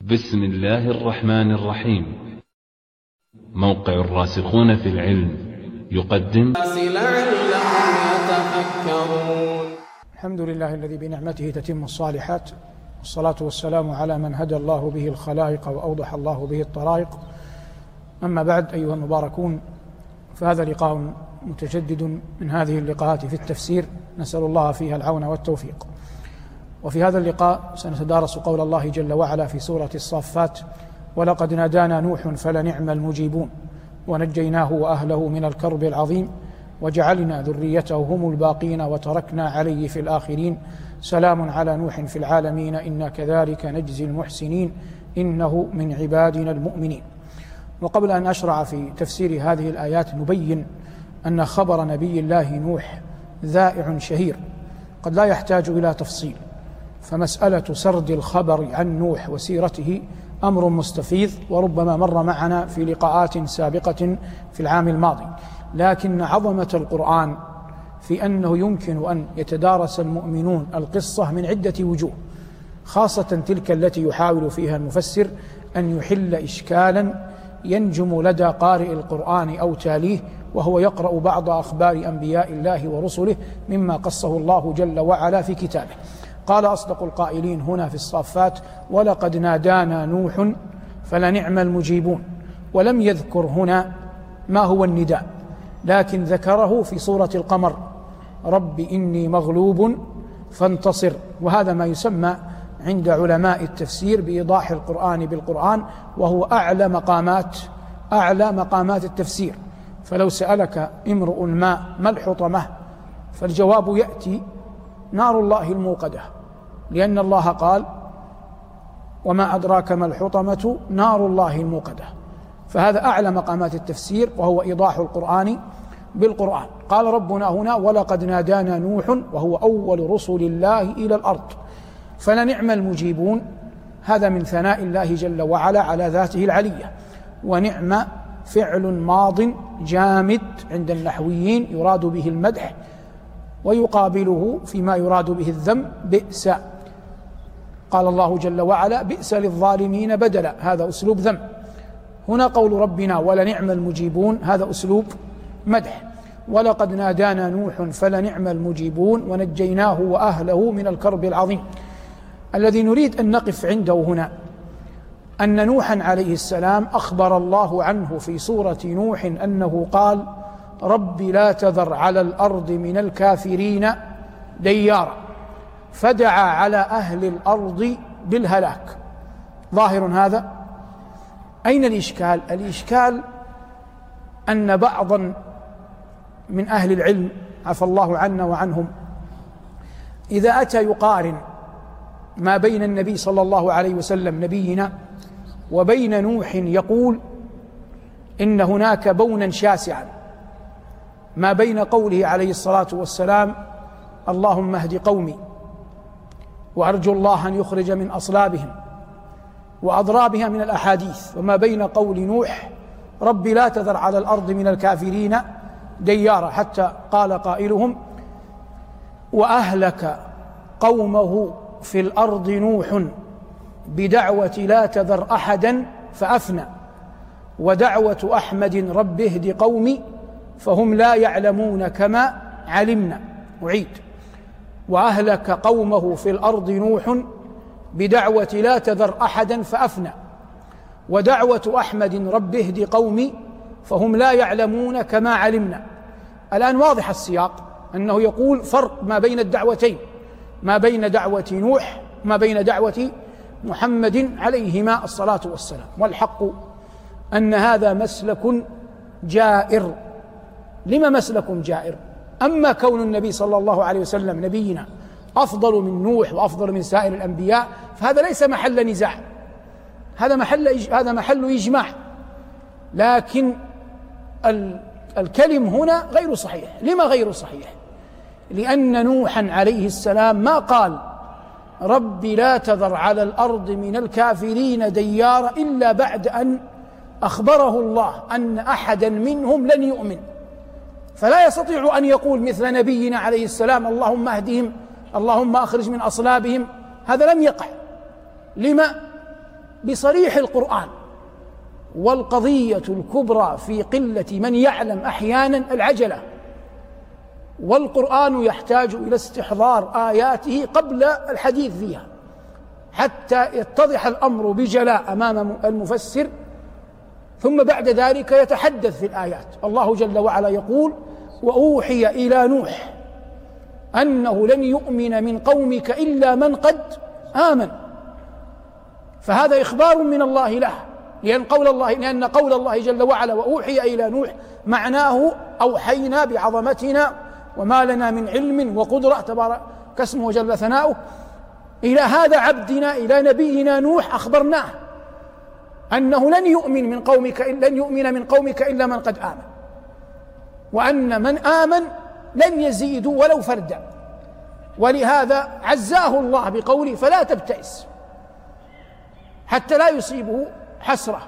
بسم الله الرحمن الرحيم. موقع الراسخون في العلم يقدم لعلهم يتفكرون. الحمد لله الذي بنعمته تتم الصالحات، والصلاة والسلام على من هدى الله به الخلائق وأوضح الله به الطرائق. أما بعد، أيها المباركون، فهذا لقاء متجدد من هذه اللقاءات في التفسير، نسأل الله فيها العون والتوفيق. وفي هذا اللقاء سنتدارس قول الله جل وعلا في سورة الصافات: ولقد نادانا نوح فلنعم المجيبون ونجيناه وأهله من الكرب العظيم وجعلنا ذريته هم الباقين وتركنا عليه في الآخرين سلام على نوح في العالمين إنا كذلك نجزي المحسنين إنه من عبادنا المؤمنين. وقبل أن أشرع في تفسير هذه الآيات نبين أن خبر نبي الله نوح ذائع شهير قد لا يحتاج إلى تفصيل، فمسألة سرد الخبر عن نوح وسيرته أمر مستفيض وربما مر معنا في لقاءات سابقة في العام الماضي، لكن عظمة القرآن في أنه يمكن أن يتدارس المؤمنون القصة من عدة وجوه، خاصة تلك التي يحاول فيها المفسر أن يحل إشكالا ينجم لدى قارئ القرآن أو تاليه وهو يقرأ بعض أخبار أنبياء الله ورسله مما قصه الله جل وعلا في كتابه. قال أصدق القائلين هنا في الصافات: ولقد نادانا نوح فلنعم المجيبون، ولم يذكر هنا ما هو النداء، لكن ذكره في سورة القمر: رب إني مغلوب فانتصر. وهذا ما يسمى عند علماء التفسير بإيضاح القرآن بالقرآن، وهو أعلى مقامات التفسير. فلو سألك امرؤ ما الحطمة، فالجواب يأتي: نار الله الموقدة، لأن الله قال: وما أدراك ما الحطمة نار الله الموقدة. فهذا أعلى مقامات التفسير، وهو إيضاح القرآن بالقرآن. قال ربنا هنا: ولقد نادانا نوح، وهو أول رسل الله إلى الأرض، فلنعم المجيبون. هذا من ثناء الله جل وعلا على ذاته العلية. ونعم فعل ماض جامد عند النحويين يراد به المدح، ويقابله فيما يراد به الذم بئس. قال الله جل وعلا: بئس للظالمين بدلا، هذا أسلوب ذم. هنا قول ربنا ولنعم المجيبون، هذا أسلوب مدح. ولقد نادانا نوح فلنعم المجيبون ونجيناه وأهله من الكرب العظيم. الذي نريد أن نقف عنده هنا أن نوحا عليه السلام أخبر الله عنه في سورة نوح أنه قال: رب لا تذر على الأرض من الكافرين ديارا، فدعا على أهل الأرض بالهلاك. ظاهر هذا. أين الإشكال؟ الإشكال أن بعضا من أهل العلم عفى الله عنا وعنهم إذا أتى يقارن ما بين النبي صلى الله عليه وسلم نبينا وبين نوح يقول إن هناك بونا شاسعا ما بين قوله عليه الصلاة والسلام: اللهم اهد قومي وأرجو الله أن يخرج من أصلابهم، وأضرابها من الأحاديث، وما بين قول نوح: رب لا تذر على الأرض من الكافرين ديارا، حتى قال قائلهم: وأهلك قومه في الأرض نوح بدعوة لا تذر أحدا فأفنى، ودعوة أحمد رب اهد قومي فهم لا يعلمون كما علمنا. أعيد: وأهلك قومه في الأرض نوح بدعوة لا تذر أحدا فأفنى، ودعوة أحمد رب اهد قومي فهم لا يعلمون كما علمنا. الآن واضح السياق، أنه يقول فرق ما بين الدعوتين، ما بين دعوة نوح وما بين دعوة محمد عليهما الصلاة والسلام. والحق أن هذا مسلك جائر. لما مسلك جائر؟ أما كون النبي صلى الله عليه وسلم نبينا أفضل من نوح وأفضل من سائر الأنبياء، فهذا ليس محل نزاع، هذا محل إجماع. لكن الكلم هنا غير صحيح. لما غير صحيح؟ لأن نوحا عليه السلام ما قال: رب لا تذر على الأرض من الكافرين ديارا إلا بعد أن أخبره الله أن أحدا منهم لن يؤمن. فلا يستطيع أن يقول مثل نبينا عليه السلام: اللهم اهدهم، اللهم أخرج من أصلابهم. هذا لم يقع. لما؟ بصريح القرآن. والقضية الكبرى في قلة من يعلم أحيانا العجلة، والقرآن يحتاج إلى استحضار آياته قبل الحديث فيها حتى يتضح الأمر بجلاء أمام المفسر، ثم بعد ذلك يتحدث في الآيات. الله جل وعلا يقول: وأوحي إلى نوح أنه لن يؤمن من قومك إلا من قد آمن. فهذا إخبار من الله له، لأن قول الله جل وعلا وأوحي إلى نوح معناه أوحينا بعظمتنا وما لنا من علم وقدرة تبارك اسمه وجل ثناؤه إلى هذا عبدنا إلى نبينا نوح، أخبرناه أنه لن يؤمن من قومك إلا من قد آمن، وأن من آمن لن يزيدوا ولو فردا. ولهذا عزاه الله بقوله: فلا تبتئس، حتى لا يصيبه حسرة.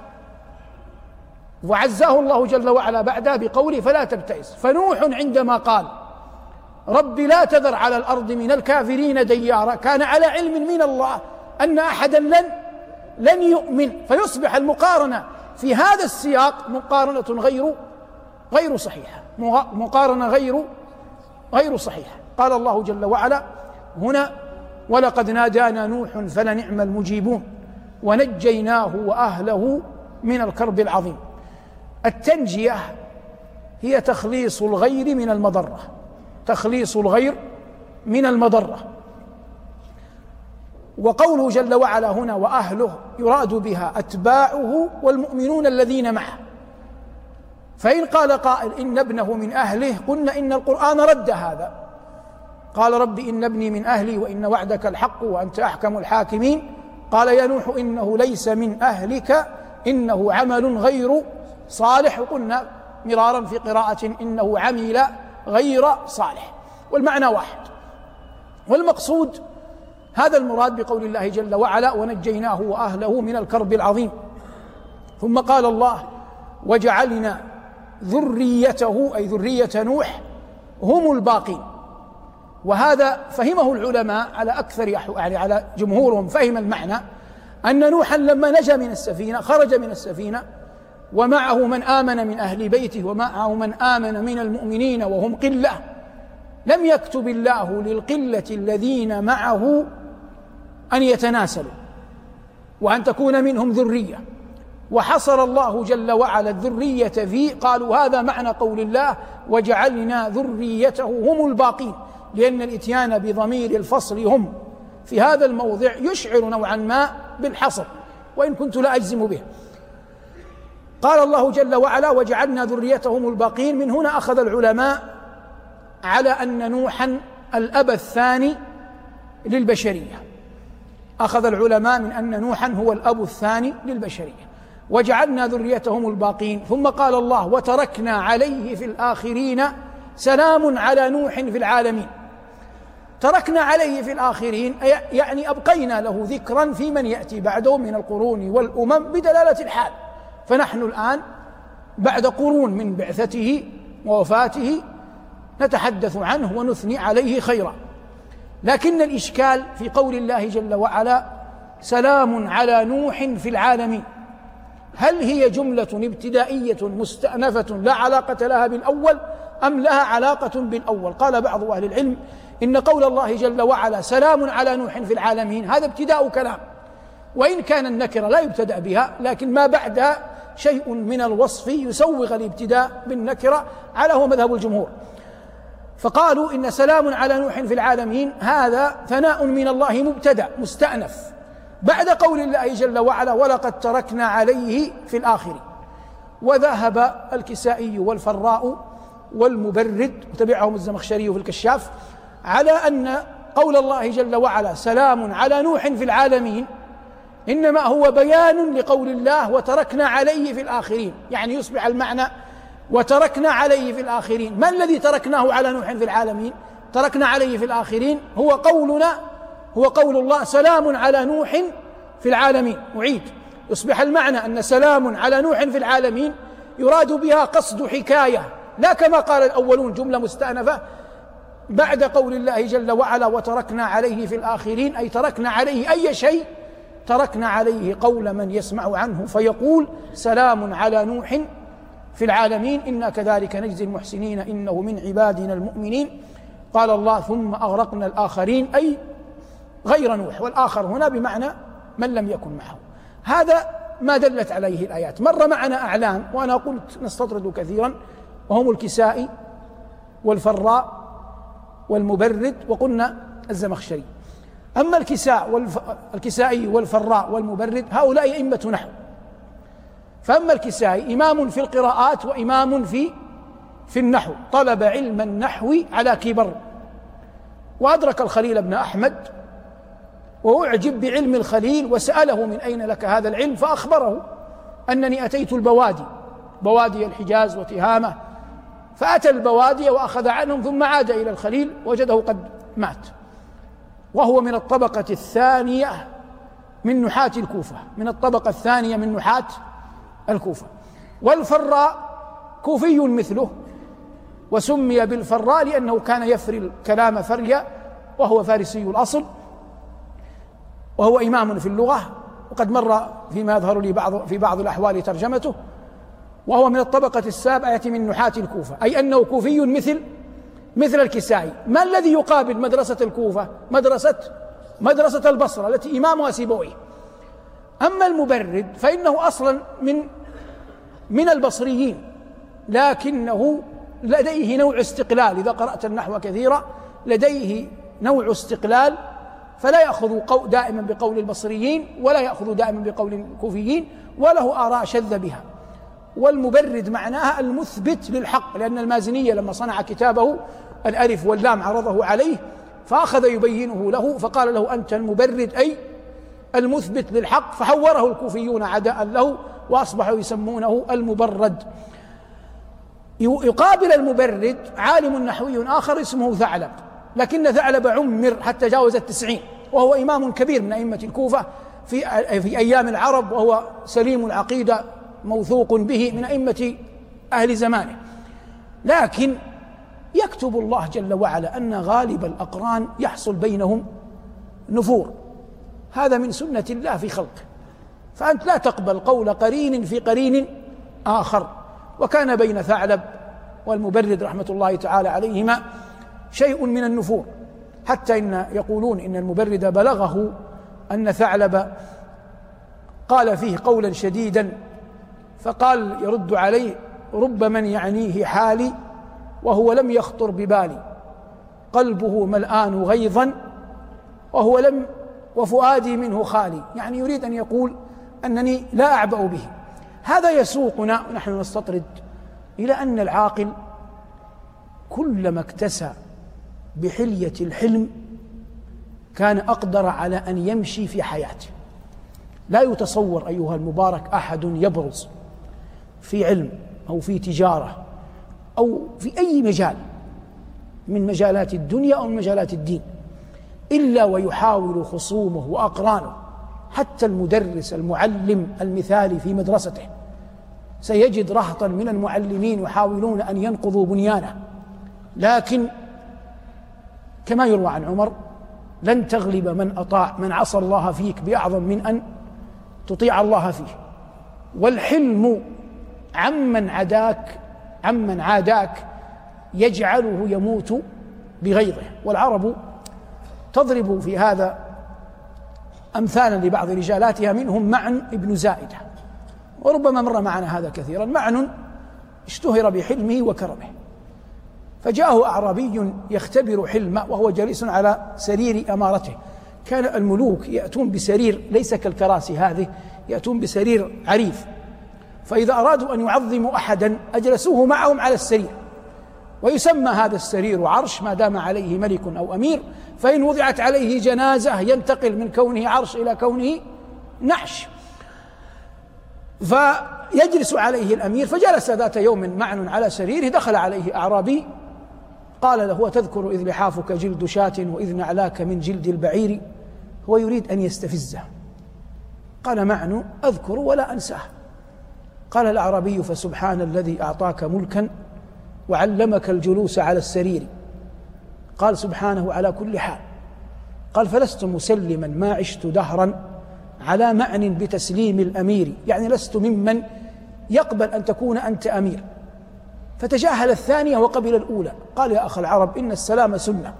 وعزاه الله جل وعلا بعدها بقوله: فلا تبتئس. فنوح عندما قال: رب لا تذر على الأرض من الكافرين ديارا، كان على علم من الله أن أحدا لن يؤمن. فيصبح المقارنة في هذا السياق مقارنة غير صحيحة، مقارنة غير صحيحة. قال الله جل وعلا هنا: ولقد نادانا نوح فلنعم المجيبون ونجيناه وأهله من الكرب العظيم. التنجية هي تخليص الغير من المضرة، تخليص الغير من المضرة. وقوله جل وعلا هنا وأهله يراد بها أتباعه والمؤمنون الذين معه. فإن قال قائل إن ابنه من أهله، قلنا إن القرآن رد هذا، قال: رب إن ابني من أهلي وإن وعدك الحق وأنت أحكم الحاكمين. قال: يا نوح إنه ليس من أهلك إنه عمل غير صالح. وقلنا مرارا في قراءة إنه عمل غير صالح، والمعنى واحد. والمقصود هذا المراد بقول الله جل وعلا: ونجيناه وأهله من الكرب العظيم. ثم قال الله: وجعلنا ذريته، أي ذرية نوح، هم الباقين. وهذا فهمه العلماء على أكثر، يعني على جمهورهم فهم المعنى أن نوحا لما نجا من السفينة، خرج من السفينة ومعه من آمن من أهل بيته ومعه من آمن من المؤمنين وهم قلة، لم يكتب الله للقلة الذين معه أن يتناسلوا وأن تكون منهم ذرية، وحصر الله جل وعلا الذرية فيه. قالوا هذا معنى قول الله: وجعلنا ذريته هم الباقين، لأن الإتيان بضمير الفصل هم في هذا الموضع يشعر نوعا ما بالحصر، وإن كنت لا أجزم به. قال الله جل وعلا: وجعلنا ذريتهم الباقين. من هنا أخذ العلماء على أن نوحا الأب الثاني للبشرية، أخذ العلماء من أن نوحا هو الأب الثاني للبشرية. وجعلنا ذريتهم الباقين. ثم قال الله: وتركنا عليه في الآخرين سلام على نوح في العالمين. تركنا عليه في الآخرين يعني أبقينا له ذكرا في من يأتي بعده من القرون والأمم بدلالة الحال. فنحن الآن بعد قرون من بعثته ووفاته نتحدث عنه ونثني عليه خيرا. لكن الإشكال في قول الله جل وعلا: سلام على نوح في العالمين، هل هي جملة ابتدائية مستأنفة لا علاقة لها بالأول أم لها علاقة بالأول؟ قال بعض أهل العلم إن قول الله جل وعلا سلام على نوح في العالمين هذا ابتداء كلام، وإن كان النكرة لا يبتدأ بها، لكن ما بعدها شيء من الوصف يسوغ الابتداء بالنكرة، على هو مذهب الجمهور. فقالوا إن سلام على نوح في العالمين هذا ثناء من الله مبتدأ مستأنف بعد قول الله جل وعلا: ولقد تركنا عليه في الآخرين. وذهب الكسائي والفراء والمبرد وتبعهم الزمخشري في الكشاف على أن قول الله جل وعلا سلام على نوح في العالمين إنما هو بيان لقول الله وتركنا عليه في الآخرين، يعني يصبح المعنى وتركنا عليه في الآخرين. ما الذي تركناه على نوح في العالمين؟ تركنا عليه في الآخرين هو قولنا، هو قول الله سلام على نوح في العالمين. أعيد، يصبح المعنى أن سلام على نوح في العالمين يراد بها قصد حكاية، لا كما قال الأولون جملة مستأنفة بعد قول الله جل وعلا وتركنا عليه في الآخرين، أي تركنا عليه أي شيء تركنا عليه قول من يسمع عنه فيقول سلام على نوح في العالمين إنا كذلك نجزي المحسنين إنه من عبادنا المؤمنين. قال الله ثم أغرقنا الآخرين، أي غير نوح، والآخر هنا بمعنى من لم يكن معه. هذا ما دلت عليه الآيات. مر معنا أعلام وأنا قلت نستطرد كثيرا، وهم الكسائي والفراء والمبرد، وقلنا الزمخشري. أما الكسائي والفراء والمبرد هؤلاء أئمة نحو. فأما الكسائي إمام في القراءات وإمام في النحو، طلب علم النحو على كبر، وأدرك الخليل بن أحمد وأعجب بعلم الخليل، وسأله من أين لك هذا العلم؟ فأخبره أنني أتيت بوادي الحجاز وتهامة، فأتى البوادي وأخذ عنهم ثم عاد إلى الخليل وجده قد مات، وهو من الطبقة الثانية من نحاة الكوفة، من الطبقة الثانية من نحاة الكوفة. والفراء كوفي مثله، وسمي بالفراء لأنه كان يفري الكلام فريا، وهو فارسي الأصل، وهو إمام في اللغة، وقد مر فيما يظهر لي في بعض الأحوال ترجمته. وهو من الطبقة السابعة من نحاة الكوفة، أي أنه كوفي مثل الكسائي. ما الذي يقابل مدرسة الكوفة؟ مدرسة البصرة التي إمامها سيبويه. أما المبرد فإنه أصلا من البصريين، لكنه لديه نوع استقلال. إذا قرأت النحو كثيرا لديه نوع استقلال، فلا يأخذ دائما بقول البصريين ولا يأخذ دائما بقول الكوفيين، وله آراء شذ بها. والمبرد معناها المثبت للحق، لأن المازني لما صنع كتابه الألف واللام عرضه عليه فأخذ يبينه له، فقال له أنت المبرد أي المثبت للحق، فحوره الكوفيون عداء له وأصبحوا يسمونه المبرد. يقابل المبرد عالم نحوي آخر اسمه ثعلب، لكن ثعلب عمر حتى جاوز 90، وهو إمام كبير من أئمة الكوفة في أيام العرب، وهو سليم العقيدة موثوق به من أئمة أهل زمانه. لكن يكتب الله جل وعلا أن غالب الأقران يحصل بينهم نفور، هذا من سنة الله في خلقه، فأنت لا تقبل قول قرين في قرين آخر. وكان بين ثعلب والمبرد رحمة الله تعالى عليهما شيء من النفور، حتى إن يقولون إن المبرد بلغه أن ثعلب قال فيه قولا شديدا، فقال يرد عليه رب من يعنيه حالي وهو لم يخطر ببالي، قلبه ملآن غيظا وفؤادي منه خالي. يعني يريد أن يقول أنني لا أعبأ به. هذا يسوقنا ونحن نستطرد إلى أن العاقل كلما اكتسى بحلية الحلم كان أقدر على أن يمشي في حياته. لا يتصور أيها المبارك أحد يبرز في علم أو في تجارة أو في أي مجال من مجالات الدنيا أو من مجالات الدين إلا ويحاول خصومه وأقرانه، حتى المدرس المعلم المثالي في مدرسته سيجد رهطا من المعلمين يحاولون أن ينقضوا بنيانه. لكن كما يروى عن عمر لن تغلب من عصى الله فيك بأعظم من أن تطيع الله فيه. والحلم عمن عاداك يجعله يموت بغيظه. والعرب تضرب في هذا أمثالا لبعض رجالاتها، منهم معن ابن زائدة، وربما مر معنا هذا كثيرا. معن اشتهر بحلمه وكرمه، فجاءه أعرابي يختبر حلمه وهو جالس على سرير أمارته. كان الملوك يأتون بسرير ليس كالكراسي هذه، يأتون بسرير عريف، فإذا أرادوا أن يعظموا أحدا أجلسوه معهم على السرير، ويسمى هذا السرير عرش ما دام عليه ملك أو أمير، فإن وضعت عليه جنازة ينتقل من كونه عرش إلى كونه نعش. فيجلس عليه الأمير. فجلس ذات يوم معن على سريره، دخل عليه أعرابي قال له وتذكر إذ لحافك جلد شاة وإذ نعلاك من جلد البعير. هو يريد أن يستفزه. قال معن أذكر ولا أنساه. قال الأعرابي فسبحان الذي أعطاك ملكا وعلمك الجلوس على السرير. قال سبحانه على كل حال. قال فلست مسلما ما عشت دهرا على معنى بتسليم الأمير، يعني لست ممن يقبل أن تكون أنت أمير، فتجاهل الثانية وقبل الأولى. قال يا أخ العرب إن السلام سنة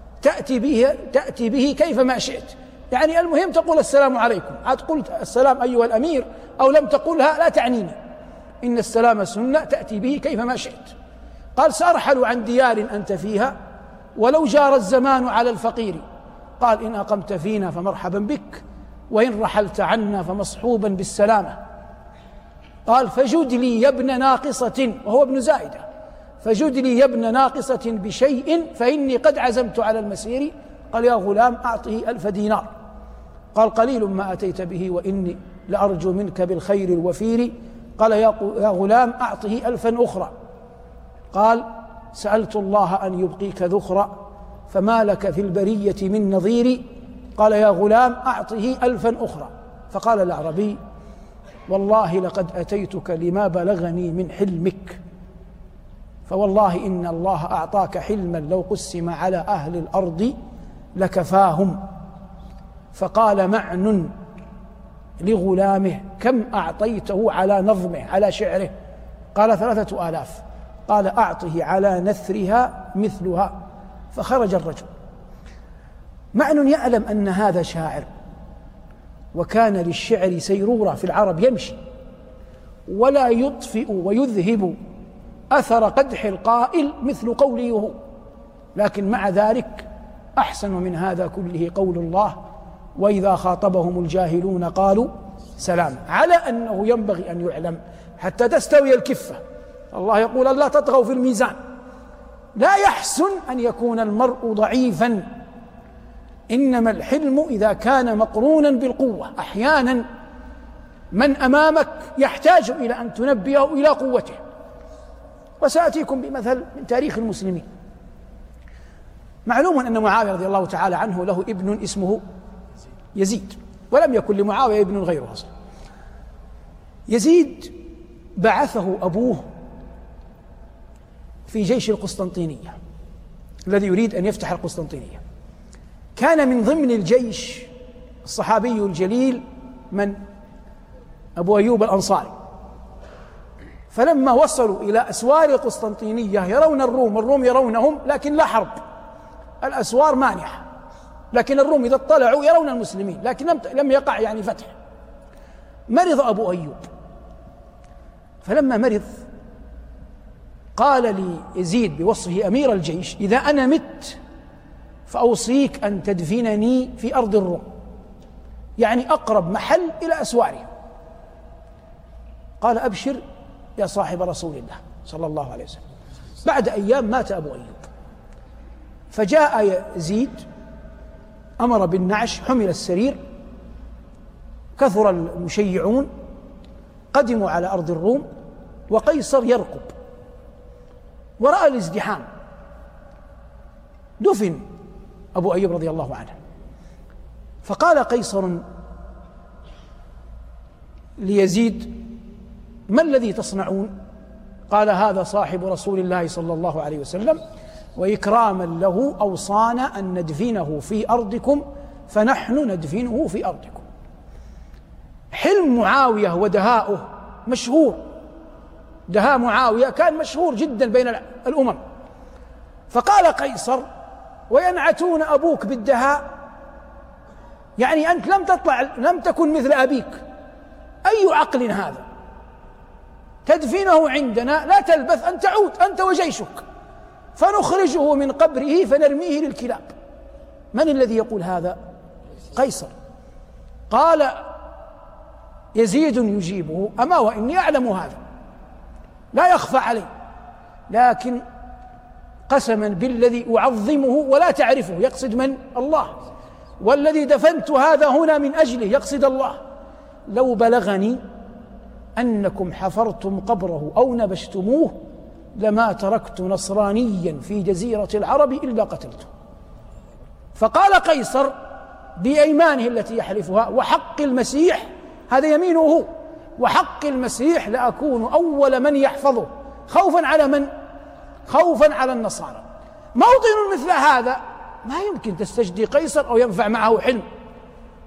تأتي به كيفما شئت، يعني المهم تقول السلام عليكم، عاد قلت السلام أيها الأمير أو لم تقولها لا تعنيني، إن السلام سنة تأتي به كيفما شئت. قال سأرحل عن ديار أنت فيها ولو جار الزمان على الفقير. قال إن أقمت فينا فمرحبا بك، وإن رحلت عنا فمصحوبا بالسلامة. قال فجد لي يا ابن ناقصة، وهو ابن زائدة، فجد لي يا ابن ناقصة بشيء فإني قد عزمت على المسير. قال يا غلام أعطه 1000 دينار. قال قليل ما أتيت به وإني لأرجو منك بالخير الوفير. قال يا غلام أعطه 1000 أخرى. قال سألت الله أن يبقيك ذخرا فما لك في البرية من نظير. قال يا غلام أعطه 1000 أخرى. فقال الأعرابي والله لقد أتيتك لما بلغني من حلمك، فوالله إن الله أعطاك حلما لو قسم على أهل الأرض لكفاهم. فقال معن لغلامه كم أعطيته على نظمه على شعره؟ قال 3000. قال أعطه على نثرها مثلها. فخرج الرجل. معن يعلم أن هذا شاعر، وكان للشعر سيرورة في العرب يمشي ولا يطفئ ويذهب أثر قدح القائل مثل قوله هو، لكن مع ذلك أحسن من هذا كله قول الله وإذا خاطبهم الجاهلون قالوا سلام، على أنه ينبغي أن يعلم حتى تستوي الكفة. الله يقول ألا تطغوا في الميزان. لا يحسن أن يكون المرء ضعيفا، إنما الحلم إذا كان مقرونا بالقوة. أحيانا من أمامك يحتاج إلى أن تنبهه إلى قوته. وسأتيكم بمثل من تاريخ المسلمين. معلوم أن معاوية رضي الله تعالى عنه له ابن اسمه يزيد، ولم يكن لمعاوية ابن غيره أصلا. يزيد بعثه أبوه في جيش القسطنطينية الذي يريد أن يفتح القسطنطينية. كان من ضمن الجيش الصحابي الجليل من أبو أيوب الأنصاري. فلما وصلوا إلى أسوار القسطنطينية يرون الروم يرونهم، لكن لا حرب، الأسوار مانحة، لكن الروم إذا اطلعوا يرون المسلمين، لكن لم يقع يعني فتح. مرض أبو أيوب، فلما مرض قال ليزيد بوصفه أمير الجيش إذا أنا مت فأوصيك أن تدفنني في أرض الروم، يعني أقرب محل إلى أسوارهم. قال أبشر يا صاحب رسول الله صلى الله عليه وسلم. بعد أيام مات أبو أيوب، فجاء يزيد أمر بالنعش، حمل السرير، كثر المشيعون، قدموا على أرض الروم، وقيصر يرقب ورأى الازدحام. دفن أبو أيوب رضي الله عنه. فقال قيصر ليزيد ما الذي تصنعون؟ قال هذا صاحب رسول الله صلى الله عليه وسلم، وإكراما له أوصانا أن ندفنه في أرضكم فنحن ندفنه في أرضكم. حلم معاوية ودهاؤه مشهور، دهاء معاوية كان مشهور جدا بين الأمم. فقال قيصر وينعتون أبوك بالدهاء، يعني أنت لم تكن مثل أبيك، أي عقل هذا؟ تدفنه عندنا لا تلبث أن تعود أنت وجيشك، فنخرجه من قبره فنرميه للكلاب. من الذي يقول هذا؟ قيصر. قال يزيد يجيبه أما وإني أعلم هذا، لا يخفى علي، لكن قسما بالذي أعظمه ولا تعرفه، يقصد من؟ الله، والذي دفنت هذا هنا من أجله، يقصد الله، لو بلغني أنكم حفرتم قبره أو نبشتموه لما تركت نصرانيا في جزيرة العرب إلا قتلته. فقال قيصر بأيمانه التي يحلفها وحق المسيح، هذا يمينه هو، وحق المسيح لأكون أول من يحفظه، خوفا على من؟ خوفا على النصارى. موطن مثل هذا ما يمكن تستجدي قيصر أو ينفع معه حلم.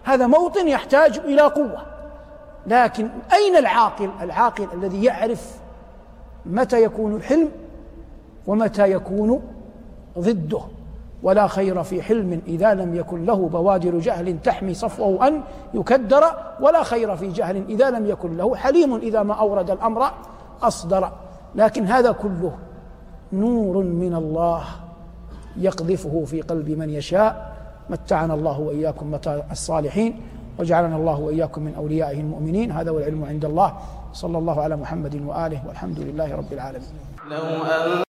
هذا موطن يحتاج إلى قوة. لكن أين العاقل؟ العاقل الذي يعرف متى يكون الحلم ومتى يكون ضده. ولا خير في حلم إذا لم يكن له بوادر جهل تحمي صفوه أن يكدر، ولا خير في جهل إذا لم يكن له حليم إذا ما أورد الأمر أصدر. لكن هذا كله نور من الله يقذفه في قلب من يشاء. متعنا الله وإياكم متاع الصالحين، وجعلنا الله وإياكم من أوليائه المؤمنين. هذا والعلم عند الله. صلى الله على محمد وآله، والحمد لله رب العالمين.